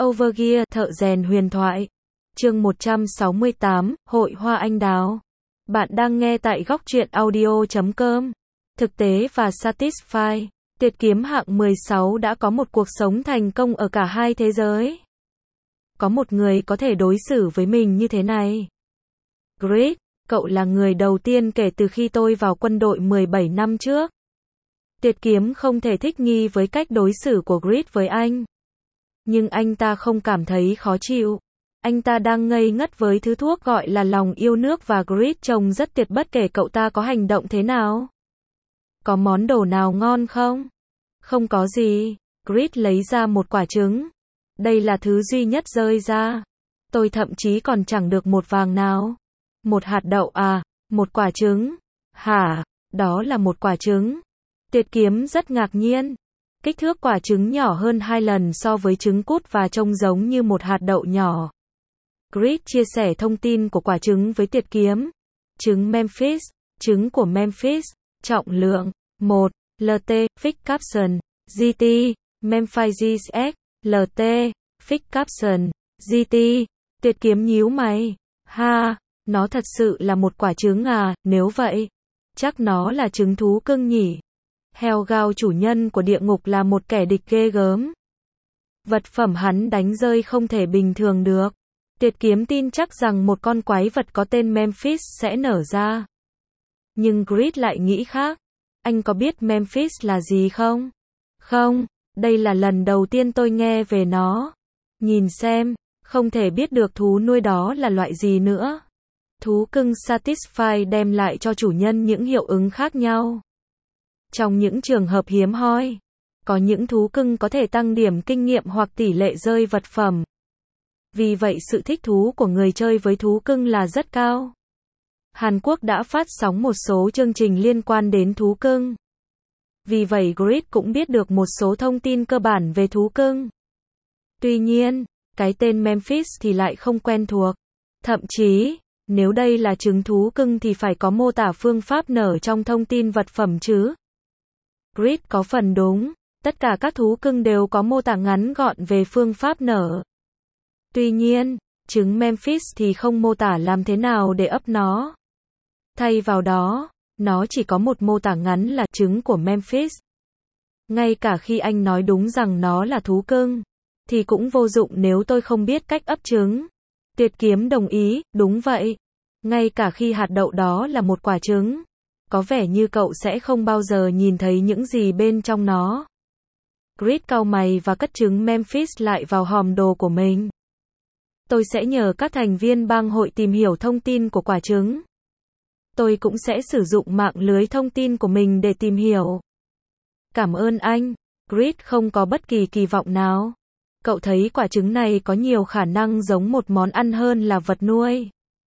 Overgear, thợ rèn huyền thoại. Chương 168, Hội Hoa Anh Đào. Bạn đang nghe tại góc truyện audio.com. Thực tế và Satisfy. Tiệt kiếm hạng 16 đã có một cuộc sống thành công ở cả hai thế giới. Có một người có thể đối xử với mình như thế này. Grit, cậu là người đầu tiên kể từ khi tôi vào quân đội 17 năm trước. Tiệt kiếm không thể thích nghi với cách đối xử của Grit với anh. Nhưng anh ta không cảm thấy khó chịu. Anh ta đang ngây ngất với thứ thuốc gọi là lòng yêu nước và Grit trông rất tuyệt bất kể cậu ta có hành động thế nào. Có món đồ nào ngon không? Không có gì. Grit lấy ra một quả trứng. Đây là thứ duy nhất rơi ra. Tôi thậm chí còn chẳng được một vàng nào. Một hạt đậu à? Một quả trứng? Hả? Đó là một quả trứng. Tiệt kiếm rất ngạc nhiên. Kích thước quả trứng nhỏ hơn 2 lần so với trứng cút và trông giống như một hạt đậu nhỏ. Grit chia sẻ thông tin của quả trứng với Tiệt kiếm. Trứng Memphis. Trứng của Memphis. Trọng lượng 1. LT. Fix caption. GT. Memphis X. LT. Fix caption. GT. Tiệt kiếm nhíu mày. Ha, nó thật sự là một quả trứng à? Nếu vậy, chắc nó là trứng thú cưng nhỉ? Hellgao, chủ nhân của địa ngục, là một kẻ địch ghê gớm. Vật phẩm hắn đánh rơi không thể bình thường được. Tiệt kiếm tin chắc rằng một con quái vật có tên Memphis sẽ nở ra. Nhưng Grit lại nghĩ khác. Anh có biết Memphis là gì không? Không, đây là lần đầu tiên tôi nghe về nó. Nhìn xem, không thể biết được thú nuôi đó là loại gì nữa. Thú cưng Satisfy đem lại cho chủ nhân những hiệu ứng khác nhau. Trong những trường hợp hiếm hoi, có những thú cưng có thể tăng điểm kinh nghiệm hoặc tỷ lệ rơi vật phẩm. Vì vậy sự thích thú của người chơi với thú cưng là rất cao. Hàn Quốc đã phát sóng một số chương trình liên quan đến thú cưng. Vì vậy Grit cũng biết được một số thông tin cơ bản về thú cưng. Tuy nhiên, cái tên Memphis thì lại không quen thuộc. Thậm chí, nếu đây là trứng thú cưng thì phải có mô tả phương pháp nở trong thông tin vật phẩm chứ. Grit có phần đúng, tất cả các thú cưng đều có mô tả ngắn gọn về phương pháp nở. Tuy nhiên, trứng Memphis thì không mô tả làm thế nào để ấp nó. Thay vào đó, nó chỉ có một mô tả ngắn là trứng của Memphis. Ngay cả khi anh nói đúng rằng nó là thú cưng, thì cũng vô dụng nếu tôi không biết cách ấp trứng. Tiệt kiếm đồng ý, đúng vậy. Ngay cả khi hạt đậu đó là một quả trứng, có vẻ như cậu sẽ không bao giờ nhìn thấy những gì bên trong nó. Grit cau mày và cất trứng Memphis lại vào hòm đồ của mình. Tôi sẽ nhờ các thành viên bang hội tìm hiểu thông tin của quả trứng. Tôi cũng sẽ sử dụng mạng lưới thông tin của mình để tìm hiểu. Cảm ơn anh. Grit không có bất kỳ kỳ vọng nào. Cậu thấy quả trứng này có nhiều khả năng giống một món ăn hơn là vật nuôi.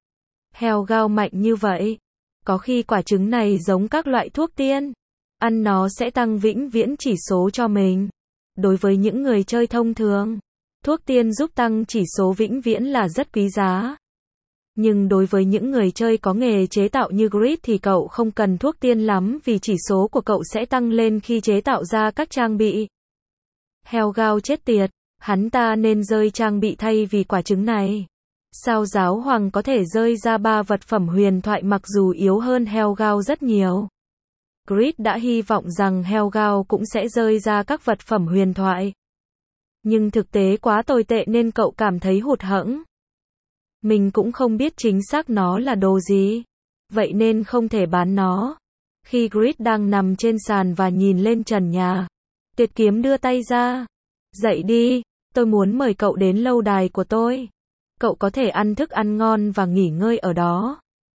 Hellgao mạnh như vậy. Có khi quả trứng này giống các loại thuốc tiên. Ăn nó sẽ tăng vĩnh viễn chỉ số cho mình. Đối với những người chơi thông thường, thuốc tiên giúp tăng chỉ số vĩnh viễn là rất quý giá. Nhưng đối với những người chơi có nghề chế tạo như Grit thì cậu không cần thuốc tiên lắm vì chỉ số của cậu sẽ tăng lên khi chế tạo ra các trang bị. Hellgao chết tiệt, hắn ta nên rơi trang bị thay vì quả trứng này. Sao giáo hoàng có thể rơi ra 3 vật phẩm huyền thoại mặc dù yếu hơn Hellgao rất nhiều? Grit đã hy vọng rằng Hellgao cũng sẽ rơi ra các vật phẩm huyền thoại. Nhưng thực tế quá tồi tệ nên cậu cảm thấy hụt hẫng. Mình cũng không biết chính xác nó là đồ gì. Vậy nên không thể bán nó. Khi Grit đang nằm trên sàn và nhìn lên trần nhà, Tiệt kiếm đưa tay ra. Dậy đi, tôi muốn mời cậu đến lâu đài của tôi. Cậu có thể ăn thức ăn ngon và nghỉ ngơi ở đó.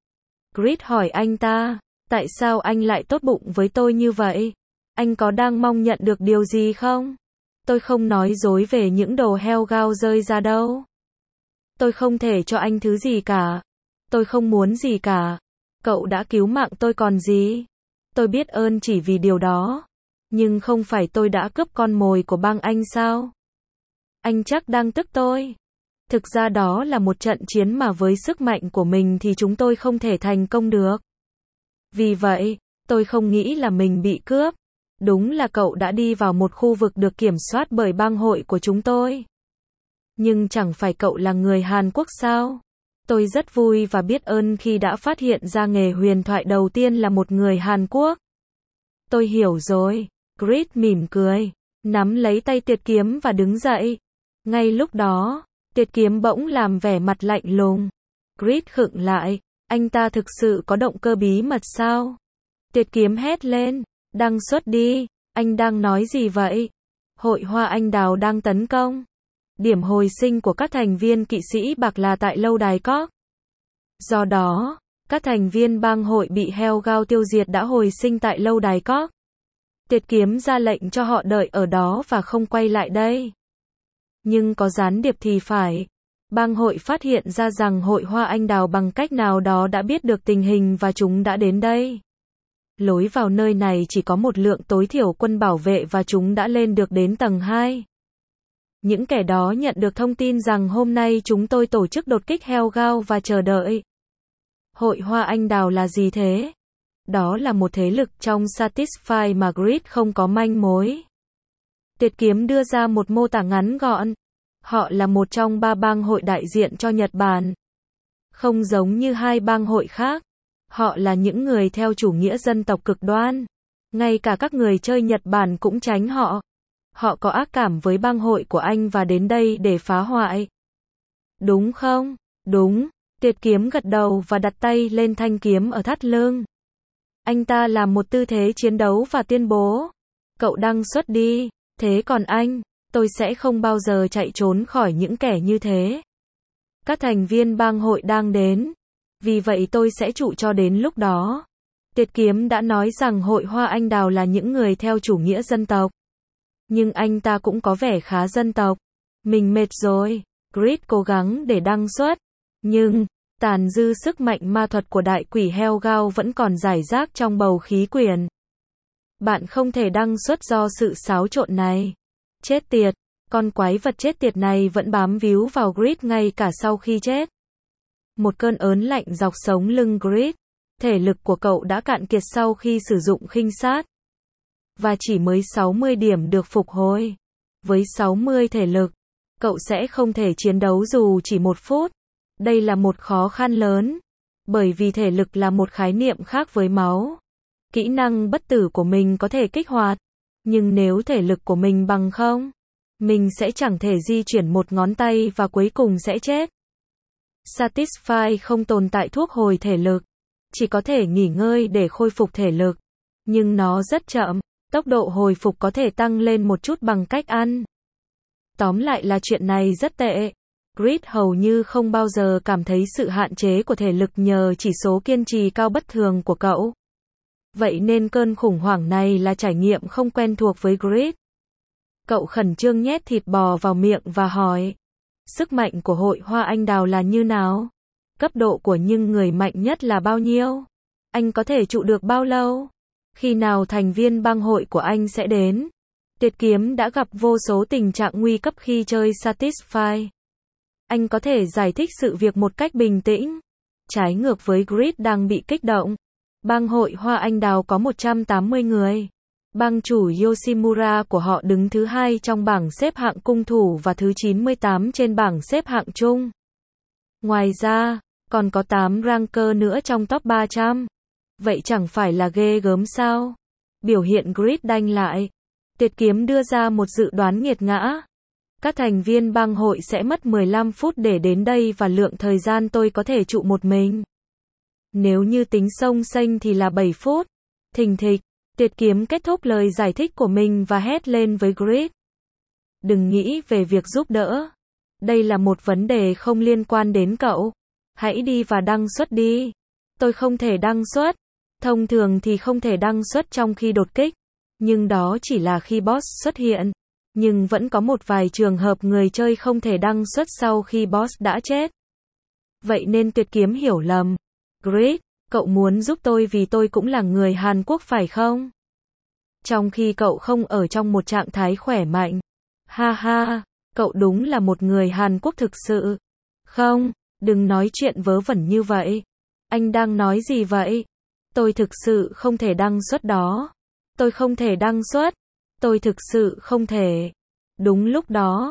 Grit hỏi anh ta, tại sao anh lại tốt bụng với tôi như vậy? Anh có đang mong nhận được điều gì không? Tôi không nói dối về những đồ Hellgao rơi ra đâu. Tôi không thể cho anh thứ gì cả. Tôi không muốn gì cả. Cậu đã cứu mạng tôi còn gì. Tôi biết ơn chỉ vì điều đó. Nhưng không phải tôi đã cướp con mồi của bang anh sao? Anh chắc đang tức tôi. Thực ra đó là một trận chiến mà với sức mạnh của mình thì chúng tôi không thể thành công được. Vì vậy, tôi không nghĩ là mình bị cướp. Đúng là cậu đã đi vào một khu vực được kiểm soát bởi bang hội của chúng tôi. Nhưng chẳng phải cậu là người Hàn Quốc sao? Tôi rất vui và biết ơn khi đã phát hiện ra nghề huyền thoại đầu tiên là một người Hàn Quốc. Tôi hiểu rồi. Grid mỉm cười, nắm lấy tay Tiệt Kiếm và đứng dậy. Ngay lúc đó, Tiệt Kiếm bỗng làm vẻ mặt lạnh lùng. Grid khựng lại, anh ta thực sự có động cơ bí mật sao? Tiệt Kiếm hét lên, đăng xuất đi, anh đang nói gì vậy? Hội Hoa Anh Đào đang tấn công. Điểm hồi sinh của các thành viên kỵ sĩ bạc là tại lâu đài Cork. Do đó, các thành viên bang hội bị Hellgao tiêu diệt đã hồi sinh tại lâu đài Cork. Tiệt Kiếm ra lệnh cho họ đợi ở đó và không quay lại đây. Nhưng có gián điệp thì phải. Bang hội phát hiện ra rằng Hội Hoa Anh Đào bằng cách nào đó đã biết được tình hình và chúng đã đến đây. Lối vào nơi này chỉ có một lượng tối thiểu quân bảo vệ và chúng đã lên được đến tầng 2. Những kẻ đó nhận được thông tin rằng hôm nay chúng tôi tổ chức đột kích Hellgao và chờ đợi. Hội Hoa Anh Đào là gì thế? Đó là một thế lực trong Satisfy mà Grid không có manh mối. Tiệt Kiếm đưa ra một mô tả ngắn gọn. Họ là một trong 3 bang hội đại diện cho Nhật Bản. Không giống như 2 bang hội khác. Họ là những người theo chủ nghĩa dân tộc cực đoan. Ngay cả các người chơi Nhật Bản cũng tránh họ. Họ có ác cảm với bang hội của anh và đến đây để phá hoại. Đúng không? Đúng. Tiệt Kiếm gật đầu và đặt tay lên thanh kiếm ở thắt lưng. Anh ta làm một tư thế chiến đấu và tuyên bố. Cậu đăng xuất đi. Thế còn anh, tôi sẽ không bao giờ chạy trốn khỏi những kẻ như thế. Các thành viên bang hội đang đến. Vì vậy tôi sẽ trụ cho đến lúc đó. Tiệt Kiếm đã nói rằng Hội Hoa Anh Đào là những người theo chủ nghĩa dân tộc. Nhưng anh ta cũng có vẻ khá dân tộc. Mình mệt rồi. Grid cố gắng để đăng xuất. Nhưng, tàn dư sức mạnh ma thuật của đại quỷ Hellgao vẫn còn rải rác trong bầu khí quyển. Bạn không thể đăng xuất do sự xáo trộn này. Chết tiệt. Con quái vật chết tiệt này vẫn bám víu vào Grid ngay cả sau khi chết. Một cơn ớn lạnh dọc sống lưng Grid. Thể lực của cậu đã cạn kiệt sau khi sử dụng khinh sát. Và chỉ mới 60 điểm được phục hồi. Với 60 thể lực, cậu sẽ không thể chiến đấu dù chỉ 1 phút. Đây là một khó khăn lớn. Bởi vì thể lực là một khái niệm khác với máu. Kỹ năng bất tử của mình có thể kích hoạt. Nhưng nếu thể lực của mình bằng 0, mình sẽ chẳng thể di chuyển một ngón tay và cuối cùng sẽ chết. Satisfy không tồn tại thuốc hồi thể lực. Chỉ có thể nghỉ ngơi để khôi phục thể lực. Nhưng nó rất chậm. Tốc độ hồi phục có thể tăng lên một chút bằng cách ăn. Tóm lại là chuyện này rất tệ. Grid hầu như không bao giờ cảm thấy sự hạn chế của thể lực nhờ chỉ số kiên trì cao bất thường của cậu. Vậy nên cơn khủng hoảng này là trải nghiệm không quen thuộc với Grid. Cậu khẩn trương nhét thịt bò vào miệng và hỏi. Sức mạnh của Hội Hoa Anh Đào là như nào? Cấp độ của những người mạnh nhất là bao nhiêu? Anh có thể trụ được bao lâu? Khi nào thành viên bang hội của anh sẽ đến? Tiệt Kiếm đã gặp vô số tình trạng nguy cấp khi chơi Satisfy. Anh có thể giải thích sự việc một cách bình tĩnh. Trái ngược với Grid đang bị kích động. Bang hội Hoa Anh Đào có 180 người. Bang chủ Yoshimura của họ đứng thứ 2 trong bảng xếp hạng cung thủ và thứ 98 trên bảng xếp hạng chung. Ngoài ra, còn có 8 ranker nữa trong top 300. Vậy chẳng phải là ghê gớm sao? Biểu hiện Grid đanh lại. Tiệt Kiếm đưa ra một dự đoán nghiệt ngã. Các thành viên bang hội sẽ mất 15 phút để đến đây và lượng thời gian tôi có thể trụ một mình. Nếu như tính xông xênh thì là 7 phút. Thình thịch, Tiệt Kiếm kết thúc lời giải thích của mình và hét lên với Grid. Đừng nghĩ về việc giúp đỡ. Đây là một vấn đề không liên quan đến cậu. Hãy đi và đăng xuất đi. Tôi không thể đăng xuất. Thông thường thì không thể đăng xuất trong khi đột kích. Nhưng đó chỉ là khi boss xuất hiện. Nhưng vẫn có một vài trường hợp người chơi không thể đăng xuất sau khi boss đã chết. Vậy nên Tiệt Kiếm hiểu lầm. Grid, cậu muốn giúp tôi vì tôi cũng là người Hàn Quốc phải không? Trong khi cậu không ở trong một trạng thái khỏe mạnh. Ha ha, cậu đúng là một người Hàn Quốc thực sự. Không, đừng nói chuyện vớ vẩn như vậy. Anh đang nói gì vậy? Tôi thực sự không thể đăng xuất đó. Tôi không thể đăng xuất. Tôi thực sự không thể. Đúng lúc đó,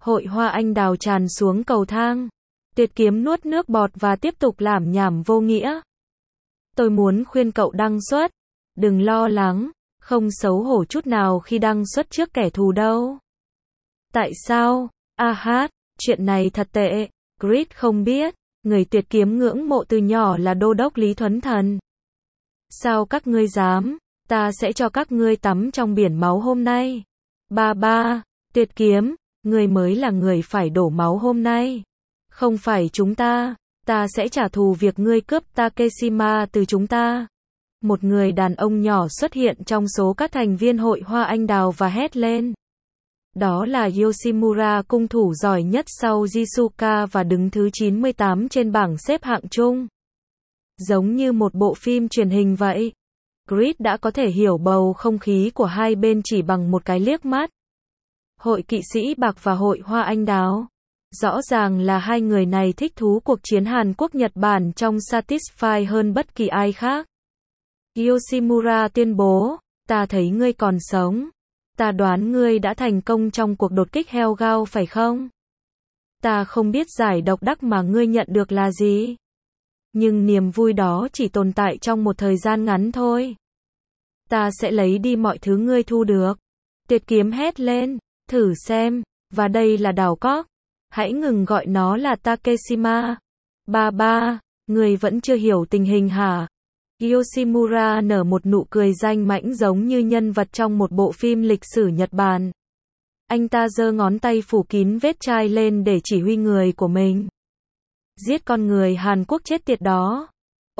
Hội hoa anh đào tràn xuống cầu thang. Tuyệt kiếm nuốt nước bọt và tiếp tục lảm nhảm vô nghĩa. Tôi muốn khuyên cậu đăng xuất. Đừng lo lắng, không xấu hổ chút nào khi đăng xuất trước kẻ thù đâu. Tại sao? Chuyện này thật tệ. Grid không biết, người tuyệt kiếm ngưỡng mộ từ nhỏ là đô đốc Lý Thuấn Thần. Sao các ngươi dám? Ta sẽ cho các ngươi tắm trong biển máu hôm nay. Ba, tuyệt kiếm, ngươi mới là người phải đổ máu hôm nay. Không phải chúng ta sẽ trả thù việc ngươi cướp Takeshima từ chúng ta. Một người đàn ông nhỏ xuất hiện trong số các thành viên hội hoa anh đào và hét lên. Đó là Yoshimura, cung thủ giỏi nhất sau Jisuka và đứng thứ 98 trên bảng xếp hạng chung. Giống như một bộ phim truyền hình vậy. Grid đã có thể hiểu bầu không khí của hai bên chỉ bằng một cái liếc mắt. Hội kỵ sĩ bạc và hội hoa anh đào. Rõ ràng là hai người này thích thú cuộc chiến Hàn Quốc-Nhật Bản trong Satisfy hơn bất kỳ ai khác. Yoshimura tuyên bố, ta thấy ngươi còn sống. Ta đoán ngươi đã thành công trong cuộc đột kích Hellgao phải không? Ta không biết giải độc đắc mà ngươi nhận được là gì. Nhưng niềm vui đó chỉ tồn tại trong một thời gian ngắn thôi. Ta sẽ lấy đi mọi thứ ngươi thu được. Tuyệt kiếm hét lên, thử xem, và đây là đào cóc. Hãy ngừng gọi nó là Takeshima. Ba, ngươi vẫn chưa hiểu tình hình hả? Yoshimura nở một nụ cười danh mãnh giống như nhân vật trong một bộ phim lịch sử Nhật Bản. Anh ta giơ ngón tay phủ kín vết chai lên để chỉ huy người của mình. Giết con người Hàn Quốc chết tiệt đó.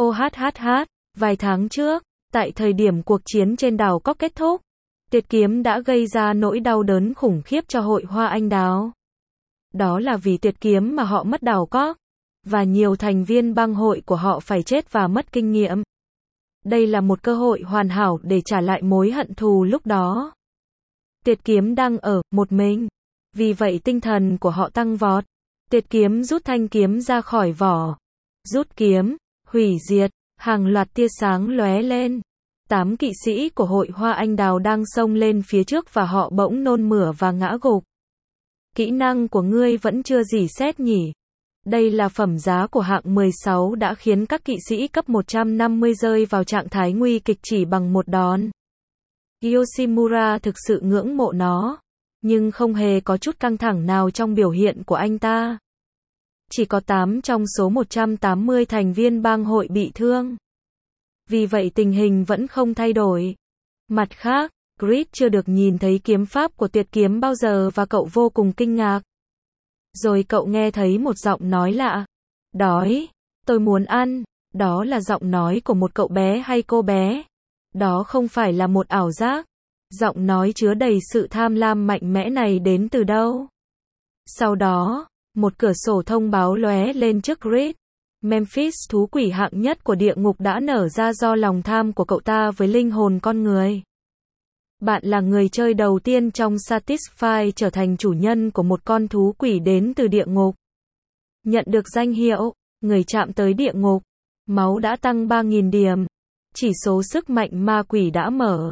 Vài tháng trước, tại thời điểm cuộc chiến trên đảo Cóc kết thúc, tuyệt kiếm đã gây ra nỗi đau đớn khủng khiếp cho hội hoa anh đào. Đó là vì tuyệt kiếm mà họ mất đảo Cóc, và nhiều thành viên bang hội của họ phải chết và mất kinh nghiệm. Đây là một cơ hội hoàn hảo để trả lại mối hận thù lúc đó. Tuyệt kiếm đang ở một mình, vì vậy tinh thần của họ tăng vọt. Tuyệt kiếm rút thanh kiếm ra khỏi vỏ. Rút kiếm, hủy diệt, hàng loạt tia sáng lóe lên. 8 kỵ sĩ của hội hoa anh đào đang xông lên phía trước và họ bỗng nôn mửa và ngã gục. Kỹ năng của ngươi vẫn chưa rỉ sét nhỉ? Đây là phẩm giá của hạng 16 đã khiến các kỵ sĩ cấp 150 rơi vào trạng thái nguy kịch chỉ bằng một đòn. Yoshimura thực sự ngưỡng mộ nó, nhưng không hề có chút căng thẳng nào trong biểu hiện của anh ta. Chỉ có 8 trong số 180 thành viên bang hội bị thương. Vì vậy tình hình vẫn không thay đổi. Mặt khác, Grid chưa được nhìn thấy kiếm pháp của tuyệt kiếm bao giờ và cậu vô cùng kinh ngạc. Rồi cậu nghe thấy một giọng nói lạ. Đói, tôi muốn ăn. Đó là giọng nói của một cậu bé hay cô bé. Đó không phải là một ảo giác. Giọng nói chứa đầy sự tham lam mạnh mẽ này đến từ đâu? Sau đó, một cửa sổ thông báo lóe lên trước Grid. Memphis, thú quỷ hạng nhất của địa ngục đã nở ra do lòng tham của cậu ta với linh hồn con người. Bạn là người chơi đầu tiên trong Satisfy trở thành chủ nhân của một con thú quỷ đến từ địa ngục. Nhận được danh hiệu, người chạm tới địa ngục. Máu đã tăng 3.000 điểm. Chỉ số sức mạnh ma quỷ đã mở.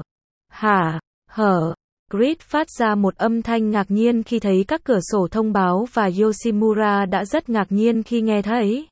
Grid phát ra một âm thanh ngạc nhiên khi thấy các cửa sổ thông báo và Yoshimura đã rất ngạc nhiên khi nghe thấy.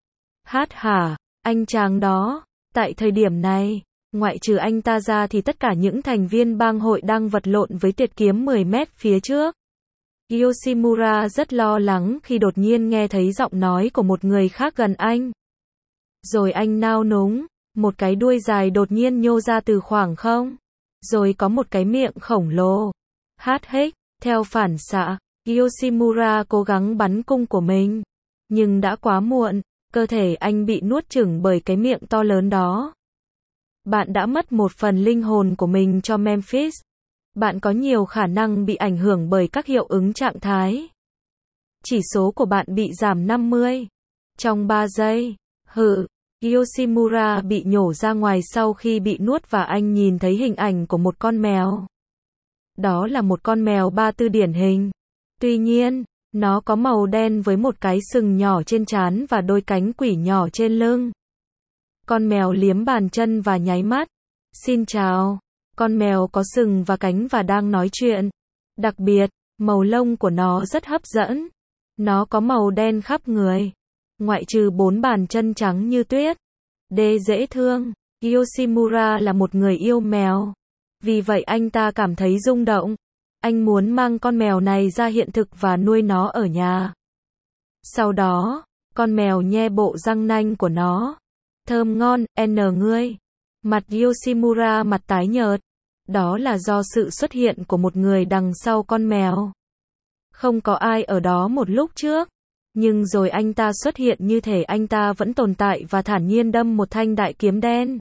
Anh chàng đó, tại thời điểm này, ngoại trừ anh ta ra thì tất cả những thành viên bang hội đang vật lộn với tuyệt kiếm 10 mét phía trước. Yoshimura rất lo lắng khi đột nhiên nghe thấy giọng nói của một người khác gần anh. Rồi anh nao núng, một cái đuôi dài đột nhiên nhô ra từ khoảng không. Rồi có một cái miệng khổng lồ. Theo phản xạ, Yoshimura cố gắng bắn cung của mình. Nhưng đã quá muộn, cơ thể anh bị nuốt chửng bởi cái miệng to lớn đó. Bạn đã mất một phần linh hồn của mình cho Memphis. Bạn có nhiều khả năng bị ảnh hưởng bởi các hiệu ứng trạng thái. Chỉ số của bạn bị giảm 50. Trong 3 giây. Yoshimura bị nhổ ra ngoài sau khi bị nuốt và anh nhìn thấy hình ảnh của một con mèo. Đó là một con mèo Ba Tư điển hình. Tuy nhiên, nó có màu đen với một cái sừng nhỏ trên trán và đôi cánh quỷ nhỏ trên lưng. Con mèo liếm bàn chân và nháy mắt. Xin chào. Con mèo có sừng và cánh và đang nói chuyện. Đặc biệt, Màu lông của nó rất hấp dẫn. Nó có màu đen khắp người. Ngoại trừ 4 bàn chân trắng như tuyết. Đê dễ thương. Yoshimura là một người yêu mèo. Vì vậy anh ta cảm thấy rung động. Anh muốn mang con mèo này ra hiện thực và nuôi nó ở nhà. Sau đó, con mèo nhe bộ răng nanh của nó. Thơm ngon, ngươi. Mặt Yoshimura mặt tái nhợt. Đó là do sự xuất hiện của một người đằng sau con mèo. Không có ai ở đó một lúc trước. Nhưng rồi anh ta xuất hiện như thể anh ta vẫn tồn tại và thản nhiên đâm một thanh đại kiếm đen.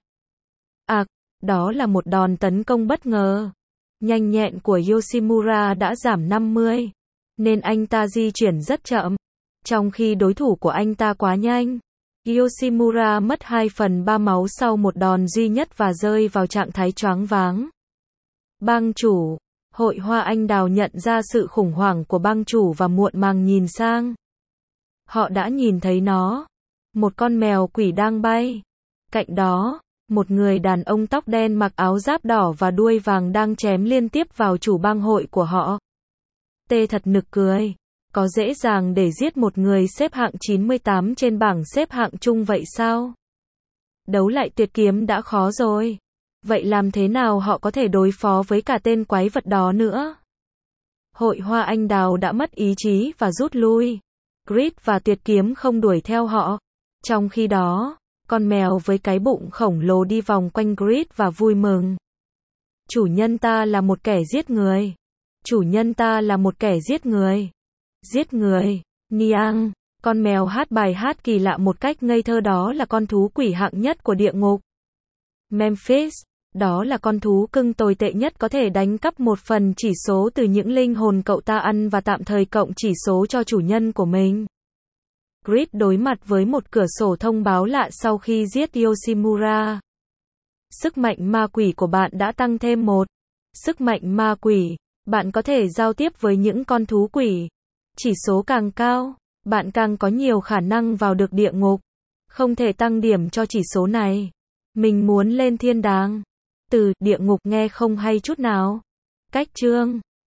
Đó là một đòn tấn công bất ngờ. Nhanh nhẹn của Yoshimura đã giảm 50. Nên anh ta di chuyển rất chậm. Trong khi đối thủ của anh ta quá nhanh. Yoshimura mất 2/3 máu sau một đòn duy nhất và rơi vào trạng thái choáng váng. Bang chủ. Hội Hoa Anh Đào nhận ra sự khủng hoảng của bang chủ và muộn màng nhìn sang. Họ đã nhìn thấy nó. Một con mèo quỷ đang bay. Cạnh đó, một người đàn ông tóc đen mặc áo giáp đỏ và đuôi vàng đang chém liên tiếp vào chủ bang hội của họ. Thật nực cười. Có dễ dàng để giết một người xếp hạng 98 trên bảng xếp hạng chung vậy sao? Đấu lại tuyệt kiếm đã khó rồi. Vậy làm thế nào họ có thể đối phó với cả tên quái vật đó nữa? Hội Hoa Anh Đào đã mất ý chí và rút lui. Grid và tuyệt kiếm không đuổi theo họ. Trong khi đó, con mèo với cái bụng khổng lồ đi vòng quanh Grid và vui mừng. Chủ nhân ta là một kẻ giết người. Chủ nhân ta là một kẻ giết người. Giết người. Niang. Con mèo hát bài hát kỳ lạ một cách ngây thơ, đó là con thú quỷ hạng nhất của địa ngục. Memphis. Đó là con thú cưng tồi tệ nhất có thể đánh cắp một phần chỉ số từ những linh hồn cậu ta ăn và tạm thời cộng chỉ số cho chủ nhân của mình. Grid đối mặt với một cửa sổ thông báo lạ sau khi giết Yoshimura. Sức mạnh ma quỷ của bạn đã tăng thêm 1. Sức mạnh ma quỷ. Bạn có thể giao tiếp với những con thú quỷ. Chỉ số càng cao, bạn càng có nhiều khả năng vào được địa ngục. Không thể tăng điểm cho chỉ số này. Mình muốn lên thiên đàng. Từ địa ngục nghe không hay chút nào. Cách chương